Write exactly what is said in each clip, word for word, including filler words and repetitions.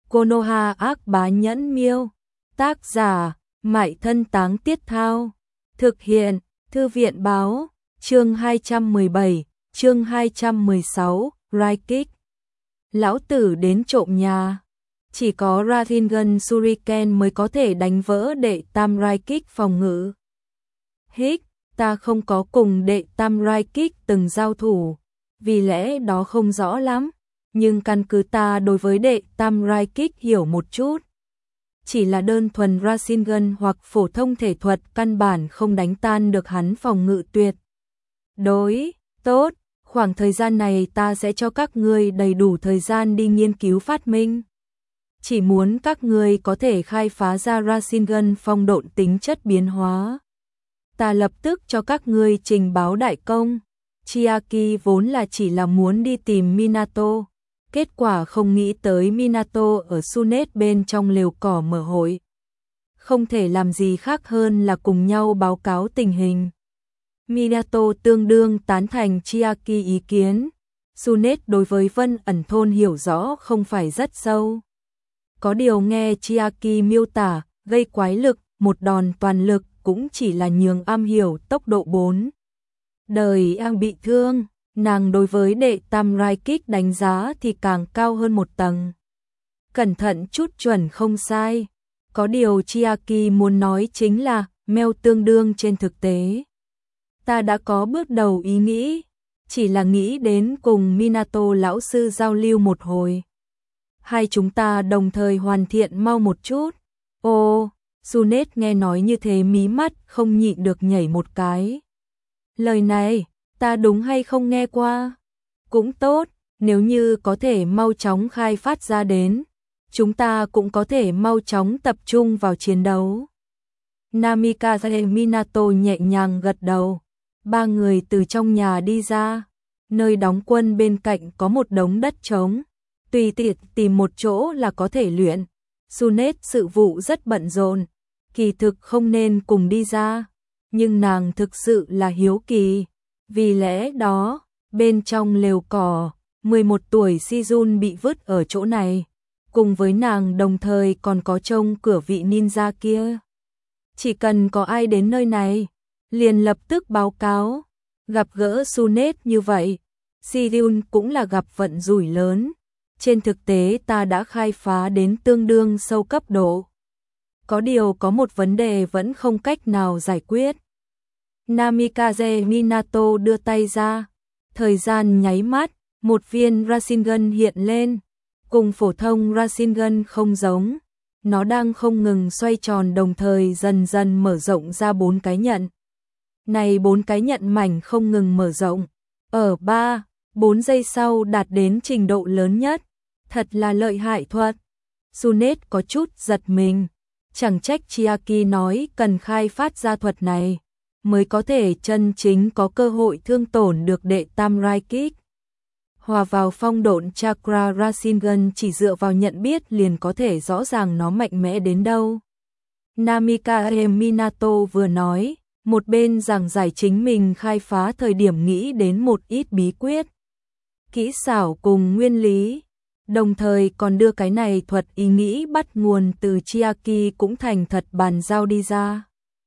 Konoha ác bá nhẫn miêu. Tác giả, Mại Thân Táng Tiết Thao. Thực hiện, Thư viện báo, chương hai trăm mười bảy, chương hai trăm mười sáu, Raikik. Lão tử đến trộm nhà. Chỉ có Rasengan Shuriken mới có thể đánh vỡ đệ tam Raikik phòng ngự. Hích, ta không có cùng đệ tam Raikik từng giao thủ, vì lẽ đó không rõ lắm, nhưng căn cứ ta đối với đệ tam Raikik hiểu một chút. Chỉ là đơn thuần Rasengan hoặc phổ thông thể thuật căn bản không đánh tan được hắn phòng ngự tuyệt đối. Tốt, khoảng thời gian này ta sẽ cho các ngươi đầy đủ thời gian đi nghiên cứu phát minh. Chỉ muốn các ngươi có thể khai phá ra Rasengan phong độn tính chất biến hóa. Ta lập tức cho các ngươi trình báo đại công. Chiaki vốn là chỉ là muốn đi tìm Minato, kết quả không nghĩ tới Minato ở Sunet bên trong lều cỏ mở hội. Không thể làm gì khác hơn là cùng nhau báo cáo tình hình. Minato tương đương tán thành Chiaki ý kiến. Sunet đối với Vân ẩn thôn hiểu rõ không phải rất sâu. Có điều nghe Chiaki miêu tả, gây quái lực, một đòn toàn lực cũng chỉ là nhường am hiểu tốc độ bốn. Đời ang bị thương, nàng đối với đệ tam Raikik đánh giá thì càng cao hơn một tầng. Cẩn thận chút chuẩn không sai. Có điều Chiaki muốn nói chính là, meo tương đương trên thực tế. Ta đã có bước đầu ý nghĩ, chỉ là nghĩ đến cùng Minato lão sư giao lưu một hồi. Hai chúng ta đồng thời hoàn thiện mau một chút. Ô, Sunet nghe nói như thế mí mắt không nhịn được nhảy một cái. Lời này, ta đúng hay không nghe qua? Cũng tốt, nếu như có thể mau chóng khai phát ra đến, chúng ta cũng có thể mau chóng tập trung vào chiến đấu. Namikaze Minato nhẹ nhàng gật đầu. Ba người từ trong nhà đi ra. Nơi đóng quân bên cạnh có một đống đất trống. Tùy tiện tìm một chỗ là có thể luyện. Sunet sự vụ rất bận rộn, kỳ thực không nên cùng đi ra, nhưng nàng thực sự là hiếu kỳ. Vì lẽ đó, bên trong lều cỏ, mười một tuổi Shizun bị vứt ở chỗ này, cùng với nàng đồng thời còn có trông cửa vị ninja kia. Chỉ cần có ai đến nơi này, liền lập tức báo cáo. Gặp gỡ Sunet như vậy, Shizun cũng là gặp vận rủi lớn. Trên thực tế ta đã khai phá đến tương đương sâu cấp độ. Có điều có một vấn đề vẫn không cách nào giải quyết. Namikaze Minato đưa tay ra. Thời gian nháy mắt, một viên Rasengan hiện lên. Cùng phổ thông Rasengan không giống. Nó đang không ngừng xoay tròn đồng thời dần dần mở rộng ra bốn cái nhận. Này bốn cái nhận mảnh không ngừng mở rộng. Ở ba, bốn giây sau đạt đến trình độ lớn nhất. Thật là lợi hại thuật. Sunet có chút giật mình. Chẳng trách Chiaki nói cần khai phát ra thuật này, mới có thể chân chính có cơ hội thương tổn được đệ tam Raikik. Hòa vào phong độn chakra Rasengan chỉ dựa vào nhận biết liền có thể rõ ràng nó mạnh mẽ đến đâu. Namikaze Minato vừa nói, một bên giảng giải chính mình khai phá thời điểm nghĩ đến một ít bí quyết, kỹ xảo cùng nguyên lý. Đồng thời còn đưa cái này thuật ý nghĩ bắt nguồn từ Chiaki cũng thành thật bàn giao đi ra.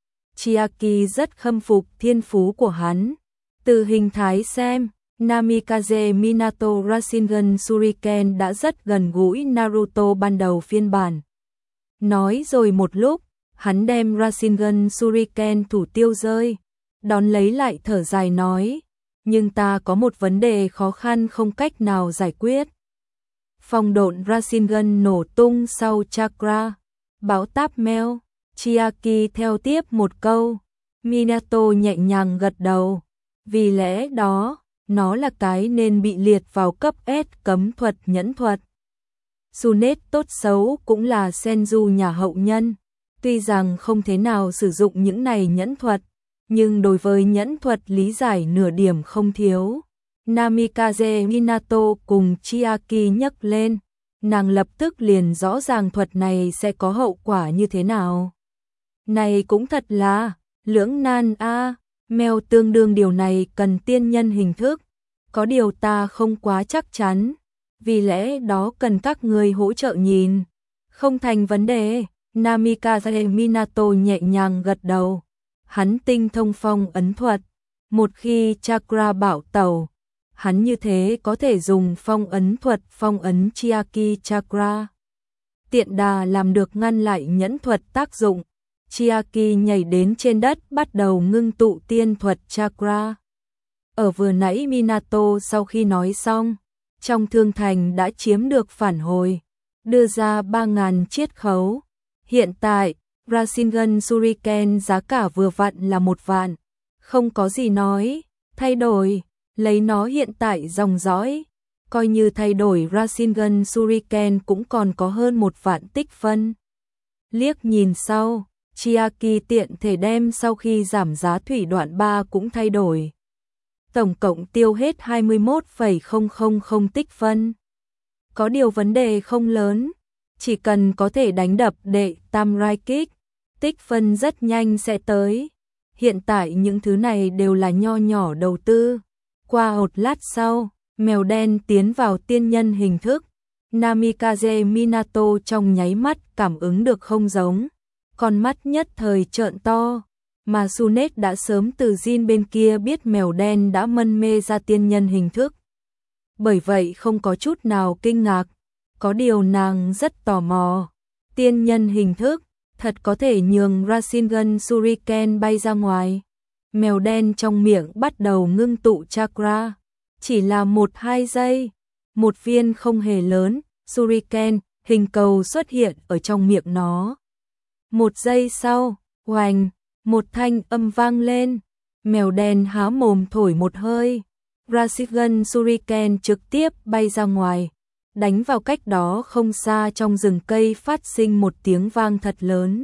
Chiaki rất khâm phục thiên phú của hắn. Từ hình thái xem, Namikaze Minato Rasengan Shuriken đã rất gần gũi Naruto ban đầu phiên bản. Nói rồi một lúc, hắn đem Rasengan Shuriken thủ tiêu rơi, đón lấy lại thở dài nói, nhưng ta có một vấn đề khó khăn không cách nào giải quyết. Phong độn Rasengan nổ tung sau chakra, bão táp meo. Chiaki theo tiếp một câu. Minato nhẹ nhàng gật đầu. Vì lẽ đó, nó là cái nên bị liệt vào cấp S cấm thuật nhẫn thuật. Sunet tốt xấu cũng là Senju nhà hậu nhân. Tuy rằng không thế nào sử dụng những này nhẫn thuật, nhưng đối với nhẫn thuật lý giải nửa điểm không thiếu. Namikaze Minato cùng Chiaki nhấc lên, nàng lập tức liền rõ ràng thuật này sẽ có hậu quả như thế nào. Này cũng thật là lưỡng nan a, à, mèo tương đương điều này cần tiên nhân hình thức, có điều ta không quá chắc chắn, vì lẽ đó cần các người hỗ trợ nhìn. Không thành vấn đề, Namikaze Minato nhẹ nhàng gật đầu. Hắn tinh thông phong ấn thuật, một khi chakra bạo tẩu, hắn như thế có thể dùng phong ấn thuật phong ấn Chiaki chakra. Tiện đà làm được ngăn lại nhẫn thuật tác dụng. Chiaki nhảy đến trên đất bắt đầu ngưng tụ tiên thuật chakra. Ở vừa nãy Minato sau khi nói xong, trong thương thành đã chiếm được phản hồi, đưa ra ba nghìn chiết khấu. Hiện tại, Rasengan Shuriken giá cả vừa vặn là một vạn, không có gì nói, thay đổi, lấy nó hiện tại dòng dõi, coi như thay đổi Rasengan Shuriken cũng còn có hơn một vạn tích phân. Liếc nhìn sau, Chiaki tiện thể đem sau khi giảm giá thủy đoạn ba cũng thay đổi. Tổng cộng tiêu hết hai mươi mốt phẩy không không không tích phân. Có điều vấn đề không lớn, chỉ cần có thể đánh đập đệ tam rai kích, tích phân rất nhanh sẽ tới. Hiện tại những thứ này đều là nho nhỏ đầu tư. Qua một lát sau, mèo đen tiến vào tiên nhân hình thức. Namikaze Minato trong nháy mắt cảm ứng được không giống, con mắt nhất thời trợn to, mà Sunet đã sớm từ Jin bên kia biết mèo đen đã mân mê ra tiên nhân hình thức. Bởi vậy không có chút nào kinh ngạc, có điều nàng rất tò mò. Tiên nhân hình thức, thật có thể nhường Rasengan Shuriken bay ra ngoài. Mèo đen trong miệng bắt đầu ngưng tụ chakra, chỉ là một hai giây, một viên không hề lớn, Shuriken, hình cầu xuất hiện ở trong miệng nó. Một giây sau, oành, một thanh âm vang lên, mèo đen há mồm thổi một hơi, Rasengan Shuriken trực tiếp bay ra ngoài, đánh vào cách đó không xa trong rừng cây phát sinh một tiếng vang thật lớn.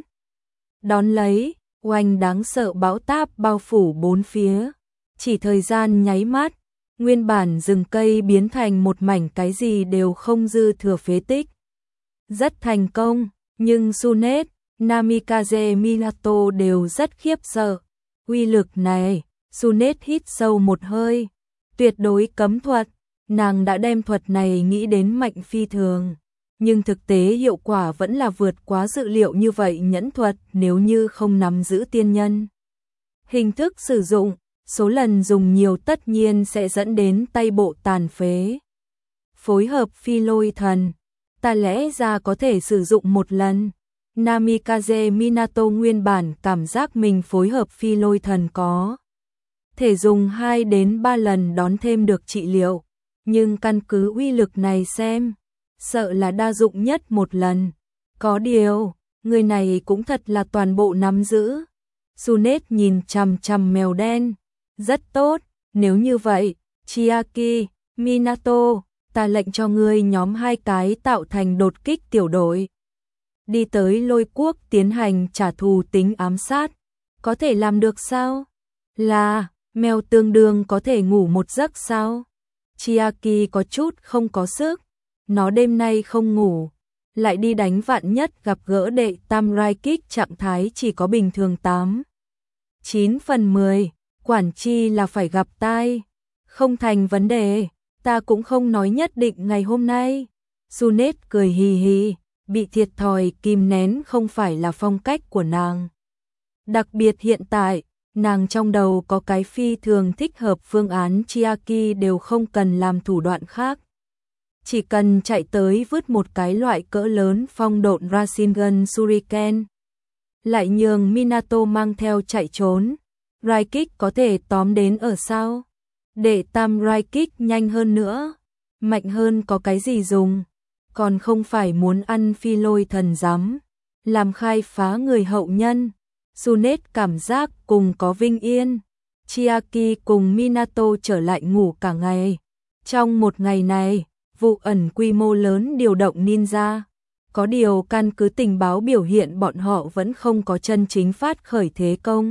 Đón lấy, oanh đáng sợ bão táp bao phủ bốn phía, chỉ thời gian nháy mắt, nguyên bản rừng cây biến thành một mảnh cái gì đều không dư thừa phế tích. Rất thành công, nhưng Sunet, Namikaze Minato đều rất khiếp sợ. Uy lực này, Sunet hít sâu một hơi, tuyệt đối cấm thuật, nàng đã đem thuật này nghĩ đến mạnh phi thường. Nhưng thực tế hiệu quả vẫn là vượt quá dự liệu như vậy. Nhẫn thuật nếu như không nắm giữ tiên nhân hình thức sử dụng, số lần dùng nhiều tất nhiên sẽ dẫn đến tay bộ tàn phế. Phối hợp phi lôi thần, ta lẽ ra có thể sử dụng một lần. Namikaze Minato nguyên bản cảm giác mình phối hợp phi lôi thần có thể dùng hai đến ba lần đón thêm được trị liệu, nhưng căn cứ uy lực này xem, sợ là đa dụng nhất một lần. Có điều, người này cũng thật là toàn bộ nắm giữ. Sunet nhìn chằm chằm mèo đen, rất tốt, nếu như vậy, Chiaki, Minato, ta lệnh cho ngươi nhóm hai cái tạo thành đột kích tiểu đội, đi tới Lôi Quốc tiến hành trả thù tính ám sát. Có thể làm được sao? Là, mèo tương đương có thể ngủ một giấc sao? Chiaki có chút không có sức, nó đêm nay không ngủ, lại đi đánh vạn nhất gặp gỡ đệ tam rai kích trạng thái chỉ có bình thường tám, chín phần mười, quản chi là phải gặp tai. Không thành vấn đề, ta cũng không nói nhất định ngày hôm nay. Sunet cười hì hì, bị thiệt thòi kìm nén không phải là phong cách của nàng. Đặc biệt hiện tại, nàng trong đầu có cái phi thường thích hợp phương án. Chiaki đều không cần làm thủ đoạn khác, chỉ cần chạy tới vứt một cái loại cỡ lớn phong độn Rasengan Shuriken, lại nhường Minato mang theo chạy trốn. Rai kích có thể tóm đến ở sao? Đệ tam rai kích nhanh hơn nữa, mạnh hơn có cái gì dùng, còn không phải muốn ăn phi lôi thần giám, làm khai phá người hậu nhân. Sunet cảm giác cùng có vinh yên. Chiaki cùng Minato trở lại ngủ cả ngày. Trong một ngày này, vụ ẩn quy mô lớn điều động ninja. Có điều căn cứ tình báo biểu hiện bọn họ vẫn không có chân chính phát khởi thế công.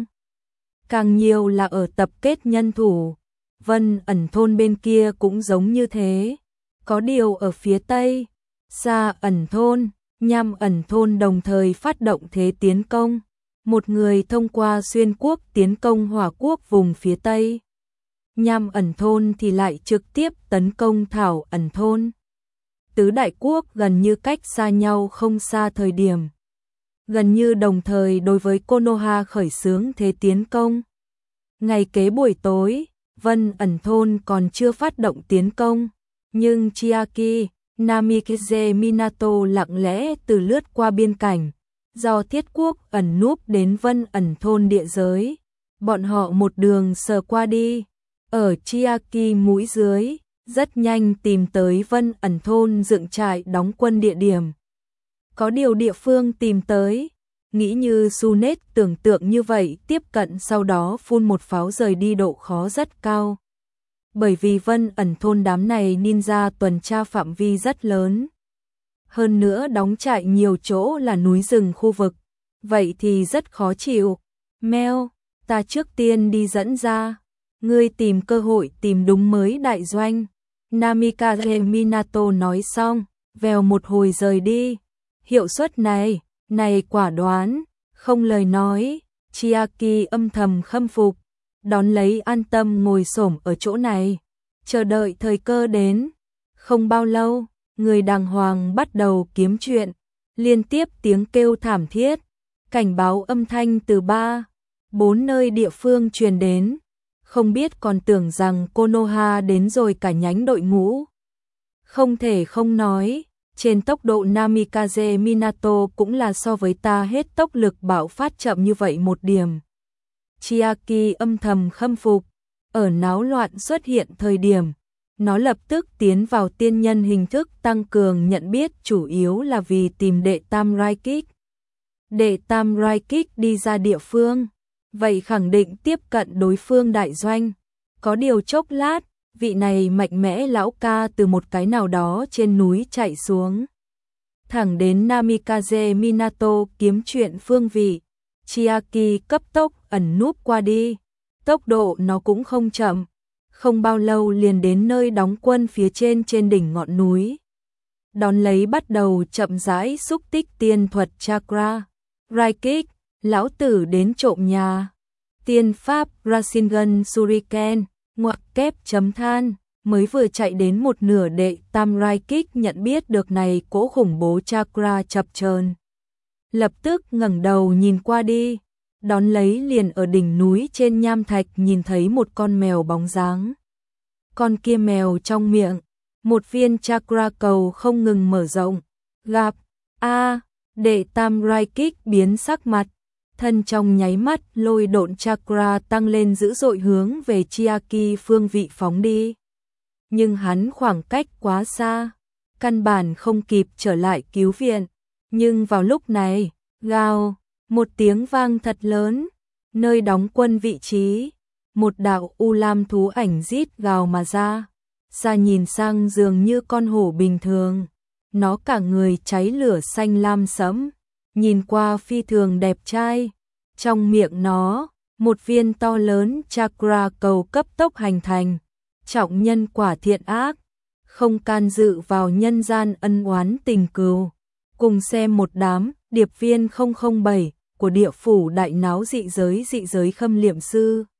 Càng nhiều là ở tập kết nhân thủ. Vân ẩn thôn bên kia cũng giống như thế. Có điều ở phía tây, Sa ẩn thôn, Nham ẩn thôn đồng thời phát động thế tiến công. Một người thông qua xuyên quốc tiến công Hỏa quốc vùng phía tây. Nham ẩn thôn thì lại trực tiếp tấn công Thảo ẩn thôn. tứ đại quốc gần như cách xa nhau không xa thời điểm. Gần như đồng thời đối với Konoha khởi xướng thế tiến công. Ngày kế buổi tối, Vân ẩn thôn còn chưa phát động tiến công, nhưng Chiaki, Namikaze Minato lặng lẽ từ lướt qua biên cảnh, do thiết quốc ẩn núp đến Vân ẩn thôn địa giới. Bọn họ một đường sờ qua đi, ở Chiaki mũi dưới, rất nhanh tìm tới Vân ẩn thôn dựng trại đóng quân địa điểm. Có điều địa phương tìm tới, nghĩ như Sunet tưởng tượng như vậy, tiếp cận sau đó phun một pháo rời đi độ khó rất cao. Bởi vì Vân ẩn thôn đám này ninja tuần tra phạm vi rất lớn. Hơn nữa đóng trại nhiều chỗ là núi rừng khu vực, vậy thì rất khó chịu. Meo, ta trước tiên đi dẫn ra, ngươi tìm cơ hội tìm đúng mới đại doanh. Namikaze Minato nói xong, vèo một hồi rời đi. Hiệu suất này, này quả đoán, không lời nói, Chiaki âm thầm khâm phục, đón lấy an tâm ngồi xổm ở chỗ này, chờ đợi thời cơ đến. Không bao lâu, người đàng hoàng bắt đầu kiếm chuyện, liên tiếp tiếng kêu thảm thiết, cảnh báo âm thanh từ ba, bốn nơi địa phương truyền đến, không biết còn tưởng rằng Konoha đến rồi cả nhánh đội ngũ. Không thể không nói, trên tốc độ Namikaze Minato cũng là so với ta hết tốc lực bạo phát chậm như vậy một điểm. Chiaki âm thầm khâm phục, ở náo loạn xuất hiện thời điểm, nó lập tức tiến vào tiên nhân hình thức tăng cường nhận biết, chủ yếu là vì tìm đệ tam Raikik. Đệ tam Raikik đi ra địa phương, vậy khẳng định tiếp cận đối phương đại doanh. Có điều chốc lát, vị này mạnh mẽ lão ca từ một cái nào đó trên núi chạy xuống, thẳng đến Namikaze Minato kiếm chuyện phương vị. Chiaki cấp tốc ẩn núp qua đi, tốc độ nó cũng không chậm, không bao lâu liền đến nơi đóng quân phía trên trên đỉnh ngọn núi. Đón lấy bắt đầu chậm rãi xúc tích tiên thuật chakra. Raikik, lão tử đến trộm nhà. Tiên pháp Rasengan Shuriken, ngoặc kép chấm than, mới vừa chạy đến một nửa đệ tam Raikik nhận biết được này cỗ khủng bố chakra chập chờn. Lập tức ngẩng đầu nhìn qua đi, đón lấy liền ở đỉnh núi trên nham thạch nhìn thấy một con mèo bóng dáng. Con kia mèo trong miệng, một viên chakra cầu không ngừng mở rộng. Gặp, a đệ tam Raikik biến sắc mặt, thân trong nháy mắt lôi độn chakra tăng lên dữ dội hướng về Chiaki phương vị phóng đi. Nhưng hắn khoảng cách quá xa, căn bản không kịp trở lại cứu viện. Nhưng vào lúc này, gào, một tiếng vang thật lớn, nơi đóng quân vị trí, một đạo u lam thú ảnh rít gào mà ra, xa nhìn sang dường như con hổ bình thường, nó cả người cháy lửa xanh lam sẫm, nhìn qua phi thường đẹp trai, trong miệng nó, một viên to lớn chakra cầu cấp tốc hành thành, trọng nhân quả thiện ác, không can dự vào nhân gian ân oán tình cừu. Cùng xem một đám điệp viên không không bảy của địa phủ đại náo dị giới dị giới khâm liệm sư.